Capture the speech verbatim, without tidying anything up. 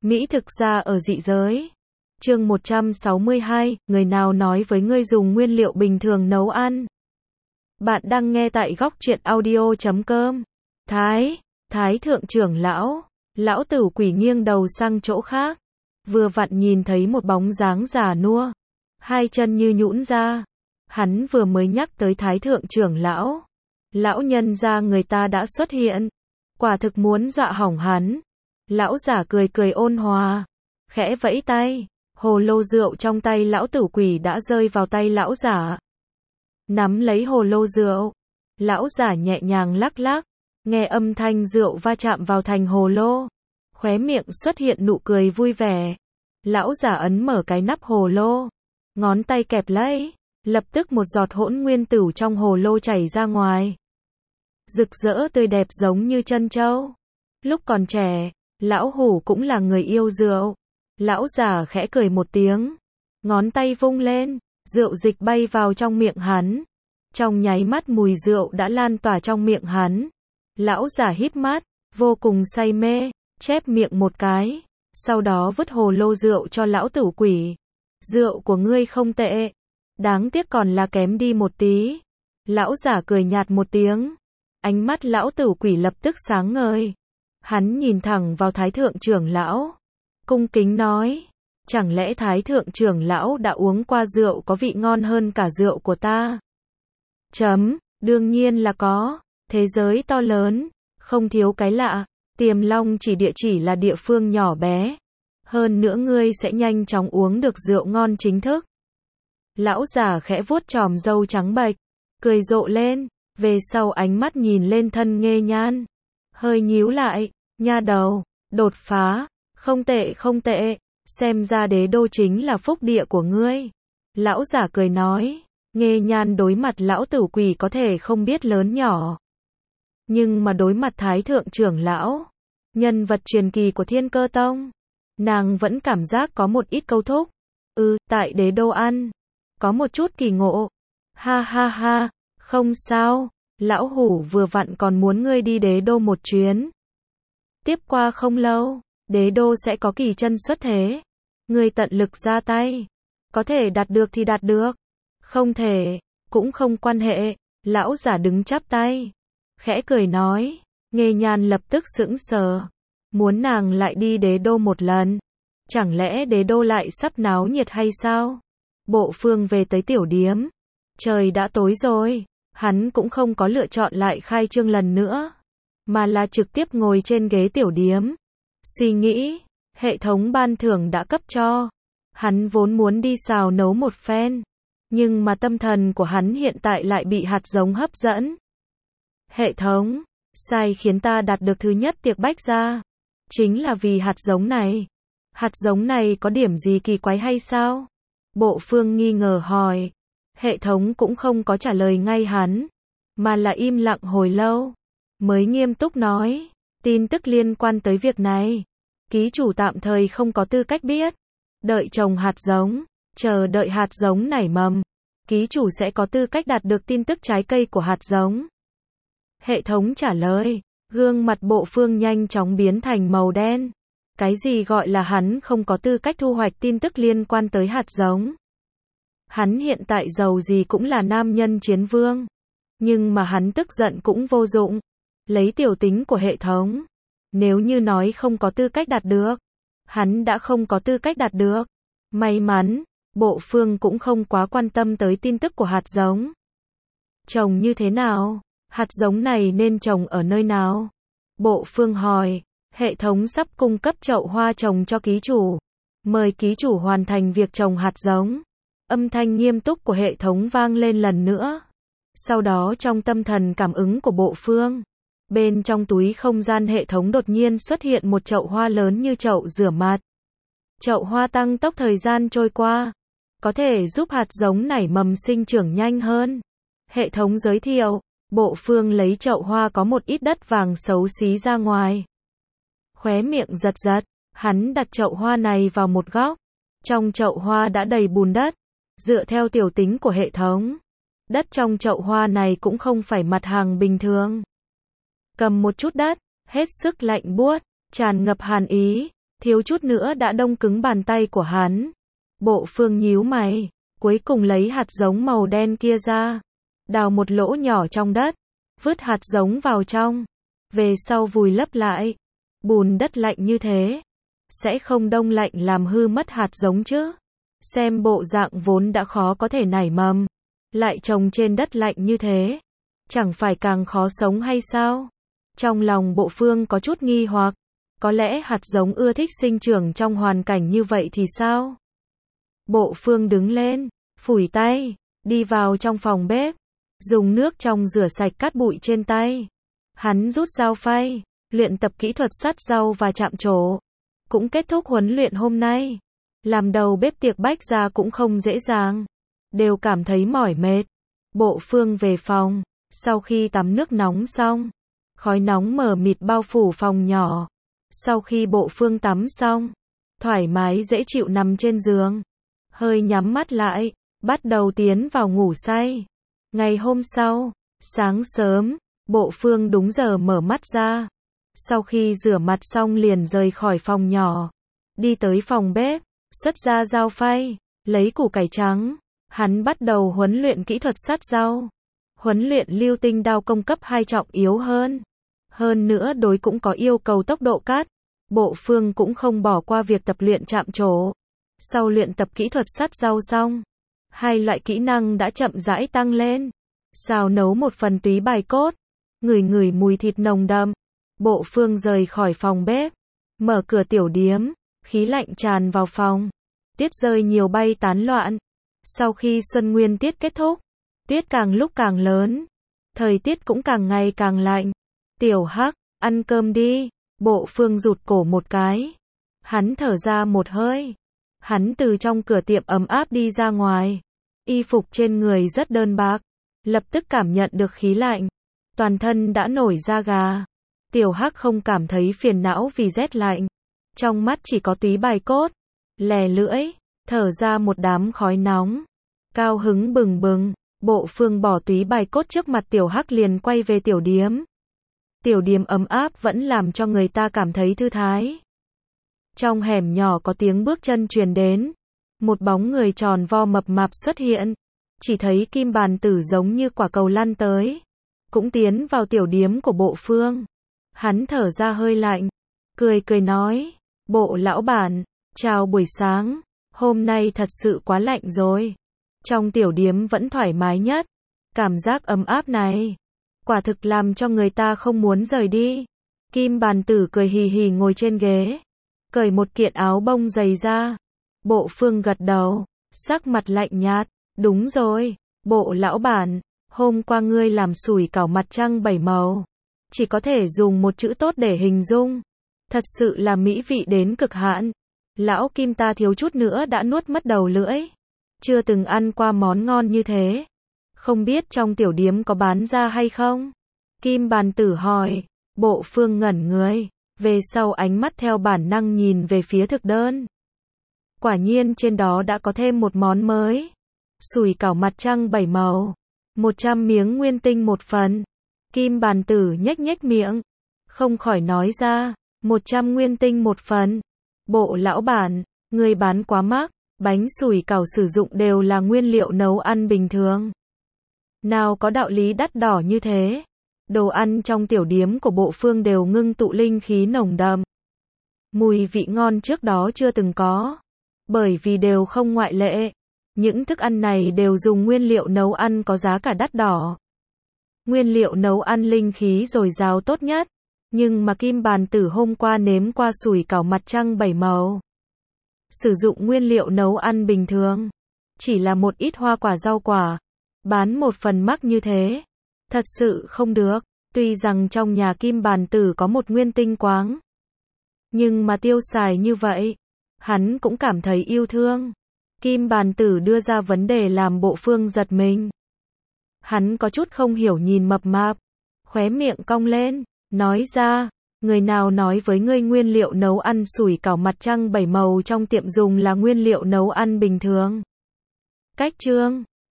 Mỹ thực ra ở dị giới. Chương một trăm sáu mươi hai, người nào nói với ngươi dùng nguyên liệu bình thường nấu ăn? Bạn đang nghe tại góc truyện audio chấm com. Thái, Thái thượng trưởng lão, lão tử quỷ nghiêng đầu sang chỗ khác. Vừa vặn nhìn thấy một bóng dáng già nua, hai chân như nhũn ra. Hắn vừa mới nhắc tới Thái thượng trưởng lão. Lão nhân gia người ta đã xuất hiện. Quả thực muốn dọa hỏng hắn. Lão giả cười cười ôn hòa, khẽ vẫy tay, hồ lô rượu trong tay lão tử quỷ đã rơi vào tay lão giả. Nắm lấy hồ lô rượu, lão giả nhẹ nhàng lắc lắc, nghe âm thanh rượu va chạm vào thành hồ lô, khóe miệng xuất hiện nụ cười vui vẻ. Lão giả ấn mở cái nắp hồ lô, ngón tay kẹp lấy, lập tức một giọt hỗn nguyên tửu trong hồ lô chảy ra ngoài. Rực rỡ tươi đẹp giống như trân châu. Lúc còn trẻ, lão hủ cũng là người yêu rượu. Lão giả khẽ cười một tiếng, ngón tay vung lên, rượu dịch bay vào trong miệng hắn. Trong nháy mắt mùi rượu đã lan tỏa trong miệng hắn. Lão giả híp mắt, vô cùng say mê, chép miệng một cái, sau đó vứt hồ lô rượu cho lão tử quỷ. Rượu của ngươi không tệ, đáng tiếc còn là kém đi một tí. Lão giả cười nhạt một tiếng, ánh mắt lão tử quỷ lập tức sáng ngời. Hắn nhìn thẳng vào Thái thượng trưởng lão, cung kính nói, chẳng lẽ Thái thượng trưởng lão đã uống qua rượu có vị ngon hơn cả rượu của ta? Chấm, đương nhiên là có, thế giới to lớn, không thiếu cái lạ, Tiềm Long chỉ địa chỉ là địa phương nhỏ bé. Hơn nữa ngươi sẽ nhanh chóng uống được rượu ngon chính thức. Lão giả khẽ vuốt chòm râu trắng bệch, cười rộ lên, về sau ánh mắt nhìn lên thân Nghê Nhan, hơi nhíu lại, nha đầu, đột phá, không tệ không tệ, xem ra đế đô chính là phúc địa của ngươi. Lão giả cười nói, Nghê Nhan đối mặt lão tử quỷ có thể không biết lớn nhỏ, nhưng mà đối mặt Thái thượng trưởng lão, nhân vật truyền kỳ của Thiên Cơ Tông, nàng vẫn cảm giác có một ít câu thúc. Ừ, tại đế đô ăn, có một chút kỳ ngộ. Ha ha ha, không sao, lão hủ vừa vặn còn muốn ngươi đi đế đô một chuyến. Tiếp qua không lâu, đế đô sẽ có kỳ chân xuất thế. Ngươi tận lực ra tay. Có thể đạt được thì đạt được. Không thể, cũng không quan hệ. Lão giả đứng chắp tay, khẽ cười nói. Nghê Nhan lập tức sững sờ. Muốn nàng lại đi đế đô một lần. Chẳng lẽ đế đô lại sắp náo nhiệt hay sao? Bộ Phương về tới tiểu điếm. Trời đã tối rồi. Hắn cũng không có lựa chọn lại khai trương lần nữa, mà là trực tiếp ngồi trên ghế tiểu điếm. Suy nghĩ, hệ thống ban thưởng đã cấp cho. Hắn vốn muốn đi xào nấu một phen, nhưng mà tâm thần của hắn hiện tại lại bị hạt giống hấp dẫn. Hệ thống, sai khiến ta đạt được thứ nhất tiệc bách gia, chính là vì hạt giống này. Hạt giống này có điểm gì kỳ quái hay sao? Bộ Phương nghi ngờ hỏi. Hệ thống cũng không có trả lời ngay hắn, mà là im lặng hồi lâu, mới nghiêm túc nói, tin tức liên quan tới việc này, ký chủ tạm thời không có tư cách biết. Đợi trồng hạt giống, chờ đợi hạt giống nảy mầm, ký chủ sẽ có tư cách đạt được tin tức trái cây của hạt giống. Hệ thống trả lời, gương mặt Bộ Phương nhanh chóng biến thành màu đen. Cái gì gọi là hắn không có tư cách thu hoạch tin tức liên quan tới hạt giống? Hắn hiện tại giàu gì cũng là nam nhân chiến vương. Nhưng mà hắn tức giận cũng vô dụng. Lấy tiểu tính của hệ thống, nếu như nói không có tư cách đạt được, hắn đã không có tư cách đạt được. May mắn, Bộ Phương cũng không quá quan tâm tới tin tức của hạt giống. Trồng như thế nào? Hạt giống này nên trồng ở nơi nào? Bộ Phương hỏi. Hệ thống sắp cung cấp chậu hoa trồng cho ký chủ. Mời ký chủ hoàn thành việc trồng hạt giống. Âm thanh nghiêm túc của hệ thống vang lên lần nữa. Sau đó trong tâm thần cảm ứng của Bộ Phương, bên trong túi không gian hệ thống đột nhiên xuất hiện một chậu hoa lớn như chậu rửa mặt. Chậu hoa tăng tốc thời gian trôi qua, có thể giúp hạt giống nảy mầm sinh trưởng nhanh hơn. Hệ thống giới thiệu, Bộ Phương lấy chậu hoa có một ít đất vàng xấu xí ra ngoài. Khóe miệng giật giật, hắn đặt chậu hoa này vào một góc. Trong chậu hoa đã đầy bùn đất. Dựa theo tiểu tính của hệ thống, đất trong chậu hoa này cũng không phải mặt hàng bình thường. Cầm một chút đất, hết sức lạnh buốt, tràn ngập hàn ý, thiếu chút nữa đã đông cứng bàn tay của hắn. Bộ Phương nhíu mày, cuối cùng lấy hạt giống màu đen kia ra, đào một lỗ nhỏ trong đất, vứt hạt giống vào trong, về sau vùi lấp lại. Bùn đất lạnh như thế, sẽ không đông lạnh làm hư mất hạt giống chứ? Xem bộ dạng vốn đã khó có thể nảy mầm, lại trồng trên đất lạnh như thế, chẳng phải càng khó sống hay sao? Trong lòng Bộ Phương có chút nghi hoặc, có lẽ hạt giống ưa thích sinh trưởng trong hoàn cảnh như vậy thì sao? Bộ Phương đứng lên, phủi tay, đi vào trong phòng bếp, dùng nước trong rửa sạch cát bụi trên tay. Hắn rút dao phay, luyện tập kỹ thuật sắt rau và chạm trổ. Cũng kết thúc huấn luyện hôm nay. Làm đầu bếp tiệc Bách Gia cũng không dễ dàng, đều cảm thấy mỏi mệt. Bộ Phương về phòng, sau khi tắm nước nóng xong, khói nóng mờ mịt bao phủ phòng nhỏ. Sau khi Bộ Phương tắm xong, thoải mái dễ chịu nằm trên giường, hơi nhắm mắt lại, bắt đầu tiến vào ngủ say. Ngày hôm sau, sáng sớm, Bộ Phương đúng giờ mở mắt ra. Sau khi rửa mặt xong liền rời khỏi phòng nhỏ, đi tới phòng bếp, xuất ra dao phay, lấy củ cải trắng. Hắn bắt đầu huấn luyện kỹ thuật sát rau. Huấn luyện lưu tinh đao công cấp hai trọng yếu hơn. Hơn nữa đối cũng có yêu cầu tốc độ cắt. Bộ Phương cũng không bỏ qua việc tập luyện chạm trổ. Sau luyện tập kỹ thuật sát rau xong, hai loại kỹ năng đã chậm rãi tăng lên. Xào nấu một phần túy bài cốt, ngửi ngửi mùi thịt nồng đậm. Bộ Phương rời khỏi phòng bếp, mở cửa tiểu điếm, khí lạnh tràn vào phòng. Tuyết rơi nhiều bay tán loạn. Sau khi xuân nguyên tiết kết thúc, tuyết càng lúc càng lớn, thời tiết cũng càng ngày càng lạnh. Tiểu Hắc, ăn cơm đi. Bộ Phương rụt cổ một cái. Hắn thở ra một hơi. Hắn từ trong cửa tiệm ấm áp đi ra ngoài. Y phục trên người rất đơn bạc, lập tức cảm nhận được khí lạnh, toàn thân đã nổi da gà. Tiểu Hắc không cảm thấy phiền não vì rét lạnh, trong mắt chỉ có túy bài cốt, lè lưỡi, thở ra một đám khói nóng, cao hứng bừng bừng. Bộ Phương bỏ túy bài cốt trước mặt Tiểu Hắc liền quay về tiểu điếm. Tiểu điếm ấm áp vẫn làm cho người ta cảm thấy thư thái. Trong hẻm nhỏ có tiếng bước chân truyền đến, một bóng người tròn vo mập mạp xuất hiện, chỉ thấy Kim Bàn Tử giống như quả cầu lăn tới, cũng tiến vào tiểu điếm của Bộ Phương. Hắn thở ra hơi lạnh, cười cười nói, Bộ lão bản, chào buổi sáng, hôm nay thật sự quá lạnh rồi. Trong tiểu điếm vẫn thoải mái nhất, cảm giác ấm áp này, quả thực làm cho người ta không muốn rời đi. Kim Bàn Tử cười hì hì ngồi trên ghế, cởi một kiện áo bông dày ra. Bộ Phương gật đầu, sắc mặt lạnh nhạt, đúng rồi, Bộ lão bản, hôm qua ngươi làm sủi cảo mặt trăng bảy màu, chỉ có thể dùng một chữ tốt để hình dung, thật sự là mỹ vị đến cực hạn. Lão Kim ta thiếu chút nữa đã nuốt mất đầu lưỡi, chưa từng ăn qua món ngon như thế. Không biết trong tiểu điếm có bán ra hay không? Kim Bàn Tử hỏi. Bộ Phương ngẩn người, về sau ánh mắt theo bản năng nhìn về phía thực đơn. Quả nhiên trên đó đã có thêm một món mới. Sủi cảo mặt trăng bảy màu, một trăm miếng nguyên tinh một phần. Kim Bàn Tử nhếch nhếch miệng, không khỏi nói ra, một trăm nguyên tinh một phần. Bộ lão bản, người bán quá mắc, bánh sủi cảo sử dụng đều là nguyên liệu nấu ăn bình thường, nào có đạo lý đắt đỏ như thế. Đồ ăn trong tiểu điếm của Bộ Phương đều ngưng tụ linh khí nồng đậm, mùi vị ngon trước đó chưa từng có, bởi vì đều không ngoại lệ. Những thức ăn này đều dùng nguyên liệu nấu ăn có giá cả đắt đỏ. Nguyên liệu nấu ăn linh khí dồi dào tốt nhất, nhưng mà Kim Bàn Tử hôm qua nếm qua sủi cảo mặt trăng bảy màu, sử dụng nguyên liệu nấu ăn bình thường, chỉ là một ít hoa quả rau quả, bán một phần mắc như thế, thật sự không được. Tuy rằng trong nhà Kim Bàn Tử có một nguyên tinh quáng, nhưng mà tiêu xài như vậy, hắn cũng cảm thấy yêu thương. Kim Bàn Tử đưa ra vấn đề làm Bộ Phương giật mình. Hắn có chút không hiểu nhìn mập mạp, khóe miệng cong lên, nói ra, người nào nói với ngươi nguyên liệu nấu ăn sủi cảo mặt trăng bảy màu trong tiệm dùng là nguyên liệu nấu ăn bình thường? Cách chương